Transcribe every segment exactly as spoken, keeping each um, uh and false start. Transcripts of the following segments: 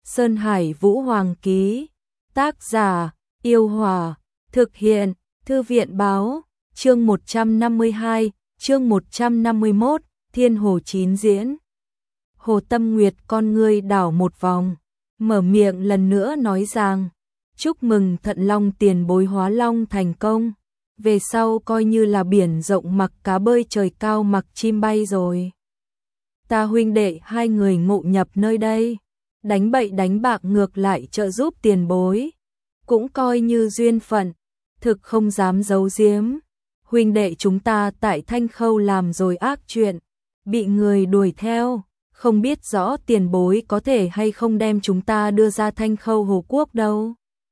Sơn Hải Vũ Hoàng ký. Tác giả: Yêu Hòa. Thực hiện: Thư viện báo. Chương một trăm năm mươi hai, chương một trăm năm mươi mốt, Thiên Hồ chín diễn. Hồ Tâm Nguyệt con ngươi đảo một vòng, mở miệng lần nữa nói rằng: chúc mừng Thận Long tiền bối hóa long thành công, về sau coi như là biển rộng mặc cá bơi trời cao mặc chim bay rồi. Ta huynh đệ hai người ngộ nhập nơi đây, đánh bậy đánh bạc ngược lại trợ giúp tiền bối, cũng coi như duyên phận, thực không dám giấu giếm. Huynh đệ chúng ta tại Thanh Khâu làm rồi ác chuyện, bị người đuổi theo, không biết rõ tiền bối có thể hay không đem chúng ta đưa ra Thanh Khâu Hồ Quốc đâu.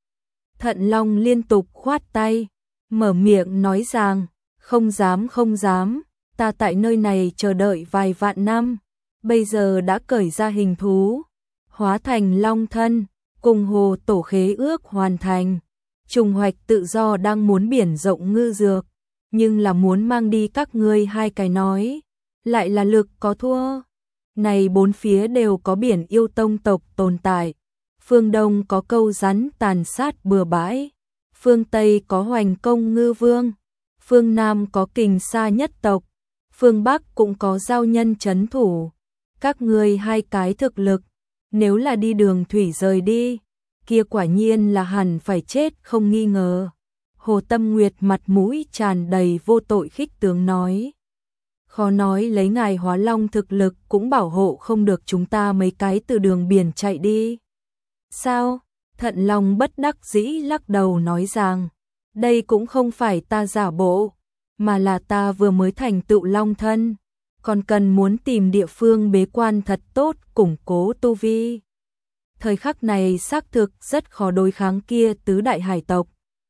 Thận Long liên tục khoát tay, mở miệng nói rằng: không dám không dám, ta tại nơi này chờ đợi vài vạn năm, bây giờ đã cởi ra hình thú, hóa thành long thân, cùng hồ tổ khế ước hoàn thành, trùng hoạch tự do đang muốn biển rộng ngư dược, nhưng là muốn mang đi các ngươi hai cái nói, lại là lực có thua. Này bốn phía đều có biển yêu tông tộc tồn tại, phương Đông có câu rắn tàn sát bừa bãi, phương Tây có Hoành Công Ngư Vương, phương Nam có Kình Sa nhất tộc, phương Bắc cũng có giao nhân trấn thủ. Các ngươi hai cái thực lực, nếu là đi đường thủy rời đi, kia quả nhiên là hẳn phải chết không nghi ngờ. Hồ Tâm Nguyệt mặt mũi tràn đầy vô tội khích tướng nói: khó nói lấy ngài hóa long thực lực cũng bảo hộ không được chúng ta mấy cái từ đường biển chạy đi. Sao? Thận Long bất đắc dĩ lắc đầu nói rằng: đây cũng không phải ta giả bộ, mà là ta vừa mới thành tựu long thân, còn cần muốn tìm địa phương bế quan thật tốt củng cố tu vi. Thời khắc này xác thực rất khó đối kháng kia tứ đại hải tộc.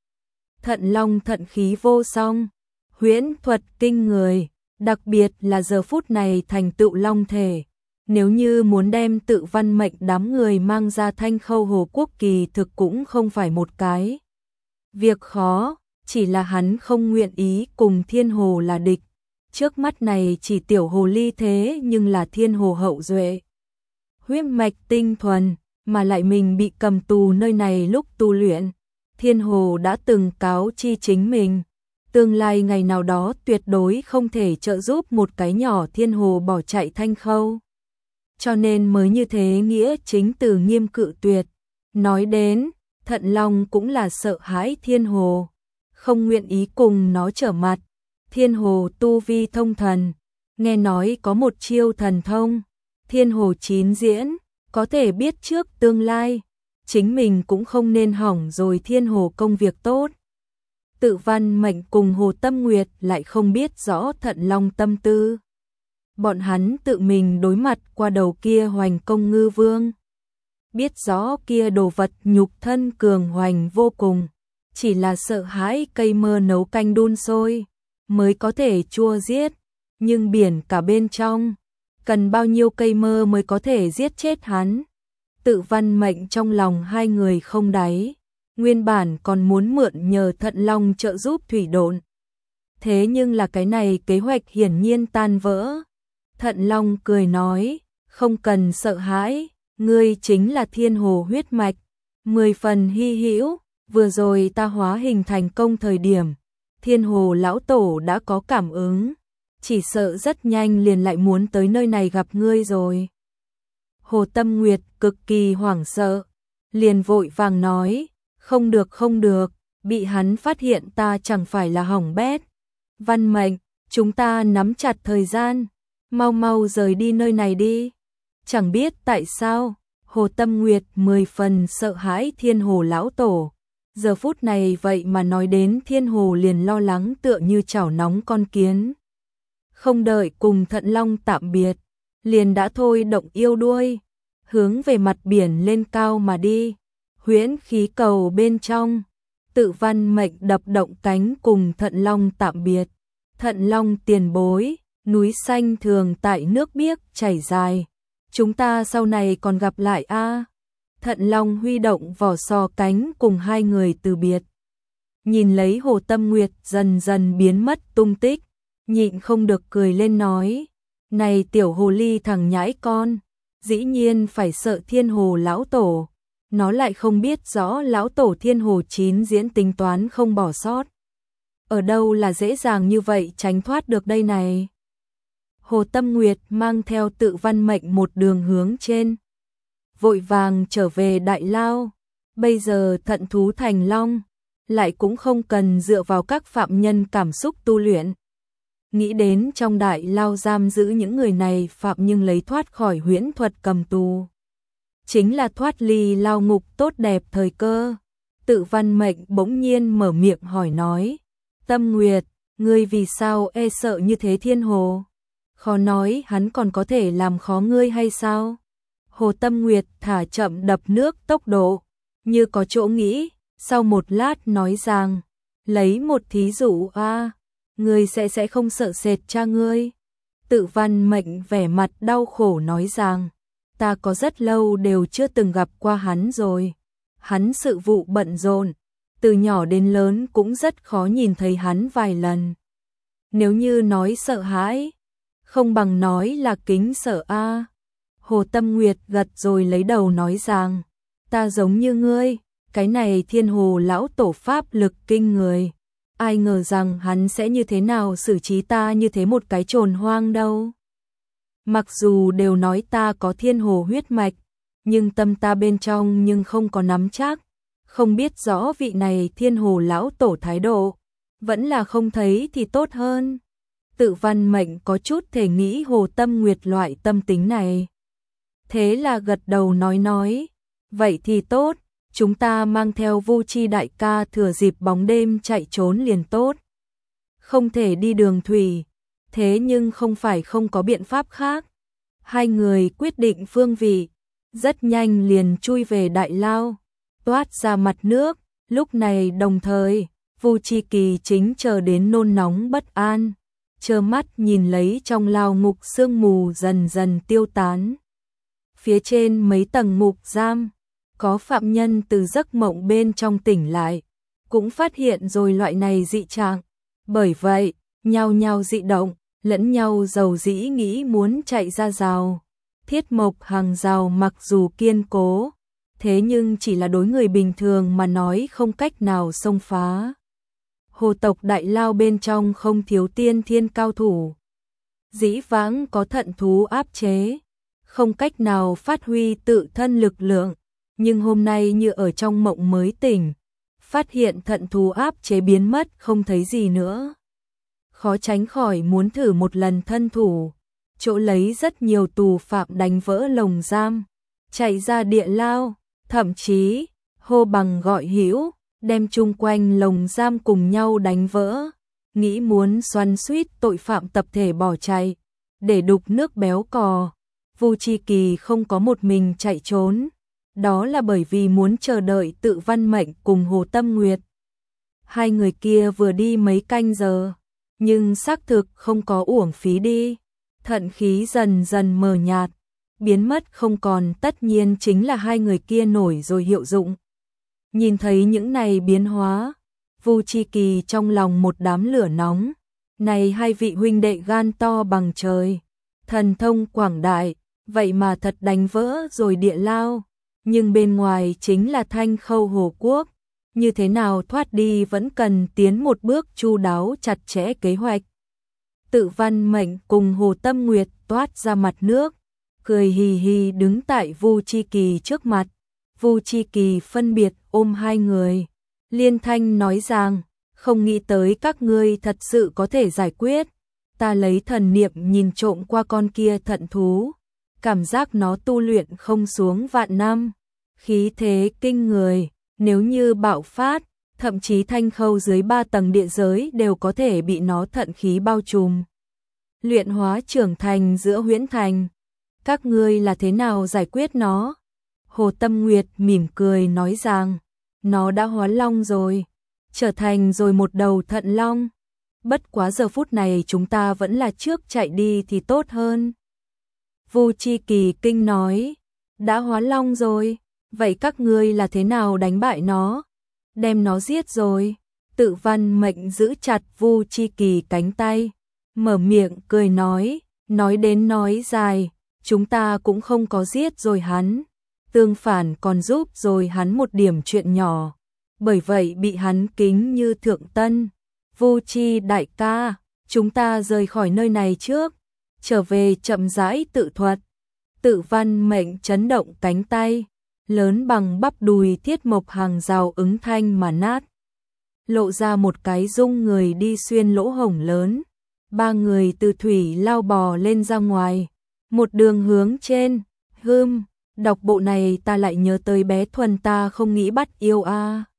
Thận Long thận khí vô song, huyễn thuật kinh người, đặc biệt là giờ phút này thành tựu long thể. Nếu như muốn đem Tự Văn Mệnh đám người mang ra Thanh Khâu Hồ Quốc kỳ thực cũng không phải một cái việc khó, chỉ là hắn không nguyện ý cùng Thiên Hồ là địch. Trước mắt này chỉ tiểu hồ ly thế nhưng là Thiên Hồ hậu duệ, huyết mạch tinh thuần, mà lại mình bị cầm tù nơi này lúc tu luyện. Thiên Hồ đã từng cáo chi chính mình, tương lai ngày nào đó tuyệt đối không thể trợ giúp một cái nhỏ Thiên Hồ bỏ chạy Thanh Khâu. Cho nên mới như thế nghĩa chính từ nghiêm cự tuyệt. Nói đến, Thận Long cũng là sợ hãi Thiên Hồ, không nguyện ý cùng nó trở mặt. Thiên Hồ tu vi thông thần, nghe nói có một chiêu thần thông, Thiên Hồ chín diễn, có thể biết trước tương lai, chính mình cũng không nên hỏng rồi Thiên Hồ công việc tốt. Tự Văn Mệnh cùng Hồ Tâm Nguyệt lại không biết rõ Thận Long tâm tư. Bọn hắn tự mình đối mặt qua đầu kia Hoành Công Ngư Vương, biết rõ kia đồ vật nhục thân cường hoành vô cùng, chỉ là sợ hãi cây mơ nấu canh đun sôi mới có thể chua giết, nhưng biển cả bên trong, cần bao nhiêu cây mơ mới có thể giết chết hắn. Tự Văn Mệnh trong lòng hai người không đáy, nguyên bản còn muốn mượn nhờ Thận Long trợ giúp thủy độn. Thế nhưng là cái này kế hoạch hiển nhiên tan vỡ. Thận Long cười nói: không cần sợ hãi, ngươi chính là Thiên Hồ huyết mạch, mười phần hy hữu, vừa rồi ta hóa hình thành công thời điểm, Thiên Hồ lão tổ đã có cảm ứng, chỉ sợ rất nhanh liền lại muốn tới nơi này gặp ngươi rồi. Hồ Tâm Nguyệt cực kỳ hoảng sợ, liền vội vàng nói: không được không được, bị hắn phát hiện ta chẳng phải là hỏng bét. Văn Mệnh, chúng ta nắm chặt thời gian, mau mau rời đi nơi này đi. Chẳng biết tại sao, Hồ Tâm Nguyệt mười phần sợ hãi Thiên Hồ lão tổ. Giờ phút này vậy mà nói đến Thiên Hồ liền lo lắng tựa như chảo nóng con kiến. Không đợi cùng Thận Long tạm biệt, liền đã thôi động yêu đuôi, hướng về mặt biển lên cao mà đi. Huyễn khí cầu bên trong, Tự Văn Mệnh đập động cánh cùng Thận Long tạm biệt. Thận Long tiền bối, núi xanh thường tại nước biếc chảy dài, chúng ta sau này còn gặp lại a. Thận Long huy động vỏ sò cánh cùng hai người từ biệt. Nhìn lấy Hồ Tâm Nguyệt dần dần biến mất tung tích, nhịn không được cười lên nói: này tiểu hồ ly thằng nhãi con, dĩ nhiên phải sợ Thiên Hồ lão tổ, nó lại không biết rõ lão tổ Thiên Hồ chín diễn tính toán không bỏ sót. Ở đâu là dễ dàng như vậy tránh thoát được đây này. Hồ Tâm Nguyệt mang theo Tự Văn Mệnh một đường hướng trên, vội vàng trở về Đại Lao. Bây giờ thận thú thành long, lại cũng không cần dựa vào các phạm nhân cảm xúc tu luyện. Nghĩ đến trong Đại Lao giam giữ những người này phạm nhưng lấy thoát khỏi huyễn thuật cầm tù, chính là thoát ly lao ngục tốt đẹp thời cơ. Tự Văn Mệnh bỗng nhiên mở miệng hỏi nói, Tâm Nguyệt, ngươi vì sao e sợ như thế Thiên Hồ? Khó nói hắn còn có thể làm khó ngươi hay sao? Hồ Tâm Nguyệt thả chậm đập nước tốc độ, như có chỗ nghĩ, sau một lát nói rằng, lấy một thí dụ a, ngươi sẽ sẽ không sợ sệt cha ngươi. Tự Văn Mệnh vẻ mặt đau khổ nói rằng, ta có rất lâu đều chưa từng gặp qua hắn rồi. Hắn sự vụ bận rộn, từ nhỏ đến lớn cũng rất khó nhìn thấy hắn vài lần. Nếu như nói sợ hãi, không bằng nói là kính sợ a. Hồ Tâm Nguyệt gật rồi lấy đầu nói rằng, ta giống như ngươi, cái này Thiên Hồ lão tổ pháp lực kinh người. Ai ngờ rằng hắn sẽ như thế nào xử trí ta như thế một cái trồn hoang đâu. Mặc dù đều nói ta có Thiên Hồ huyết mạch, nhưng tâm ta bên trong nhưng không có nắm chắc. Không biết rõ vị này Thiên Hồ lão tổ thái độ, vẫn là không thấy thì tốt hơn. Tự Văn Mệnh có chút thể nghĩ Hồ Tâm Nguyệt loại tâm tính này. Thế là gật đầu nói nói, vậy thì tốt, chúng ta mang theo Vu Chi đại ca thừa dịp bóng đêm chạy trốn liền tốt. Không thể đi đường thủy, thế nhưng không phải không có biện pháp khác. Hai người quyết định phương vị, rất nhanh liền chui về Đại Lao, toát ra mặt nước. Lúc này đồng thời, Vu Chi Kỳ chính chờ đến nôn nóng bất an, trơ mắt nhìn lấy trong lao ngục sương mù dần dần tiêu tán. Phía trên mấy tầng ngục giam, có phạm nhân từ giấc mộng bên trong tỉnh lại, cũng phát hiện rồi loại này dị trạng. Bởi vậy, nhao nhao dị động, lẫn nhau dầu dĩ nghĩ muốn chạy ra rào. Thiết mộc hàng rào mặc dù kiên cố, thế nhưng chỉ là đối người bình thường mà nói không cách nào xông phá. Hồ tộc Đại Lao bên trong không thiếu tiên thiên cao thủ. Dĩ vãng có thận thú áp chế, không cách nào phát huy tự thân lực lượng, nhưng hôm nay như ở trong mộng mới tỉnh, phát hiện thận thú áp chế biến mất không thấy gì nữa. Khó tránh khỏi muốn thử một lần thân thủ, chỗ lấy rất nhiều tù phạm đánh vỡ lồng giam, chạy ra địa lao, thậm chí hô bằng gọi hữu, đem chung quanh lồng giam cùng nhau đánh vỡ, nghĩ muốn xoắn xuýt tội phạm tập thể bỏ chạy, để đục nước béo cò. Vu Chi Kỳ không có một mình chạy trốn, đó là bởi vì muốn chờ đợi Tự Văn Mệnh cùng Hồ Tâm Nguyệt. Hai người kia vừa đi mấy canh giờ, nhưng xác thực không có uổng phí đi. Thận khí dần dần mờ nhạt, biến mất không còn, tất nhiên chính là hai người kia nổi rồi hiệu dụng. Nhìn thấy những này biến hóa, Vu Chi Kỳ trong lòng một đám lửa nóng. Này hai vị huynh đệ gan to bằng trời, thần thông quảng đại, vậy mà thật đánh vỡ rồi địa lao, nhưng bên ngoài chính là Thanh Khâu Hồ Quốc, như thế nào thoát đi vẫn cần tiến một bước chu đáo chặt chẽ kế hoạch. Tự Văn Mệnh cùng Hồ Tâm Nguyệt toát ra mặt nước, cười hì hì đứng tại Vu Chi Kỳ trước mặt. Vu Chi Kỳ phân biệt ôm hai người, liên thanh nói rằng, không nghĩ tới các ngươi thật sự có thể giải quyết. Ta lấy thần niệm nhìn trộm qua con kia thận thú, cảm giác nó tu luyện không xuống vạn năm, khí thế kinh người, nếu như bạo phát, thậm chí Thanh Khâu dưới ba tầng địa giới đều có thể bị nó thận khí bao trùm. Luyện hóa trưởng thành giữa huyễn thành, các ngươi là thế nào giải quyết nó? Hồ Tâm Nguyệt mỉm cười nói rằng, nó đã hóa long rồi, trở thành rồi một đầu thận long. Bất quá giờ phút này chúng ta vẫn là trước chạy đi thì tốt hơn. Vu Chi Kỳ kinh nói, đã hóa long rồi, vậy các ngươi là thế nào đánh bại nó? Đem nó giết rồi. Tự Văn Mệnh giữ chặt Vu Chi Kỳ cánh tay, mở miệng cười nói, nói đến nói dài, chúng ta cũng không có giết rồi hắn, tương phản còn giúp rồi hắn một điểm chuyện nhỏ, bởi vậy bị hắn kính như thượng tân. Vô Chi đại ca, chúng ta rời khỏi nơi này trước, trở về chậm rãi tự thuật. Tự văn mệnh chấn động cánh tay, lớn bằng bắp đùi thiết mộc hàng rào ứng thanh mà nát. Lộ ra một cái dung người đi xuyên lỗ hổng lớn. Ba người từ thủy lao bò lên ra ngoài, một đường hướng trên. Hưm, đọc bộ này ta lại nhớ tới bé Thuần ta không nghĩ bắt yêu a. À.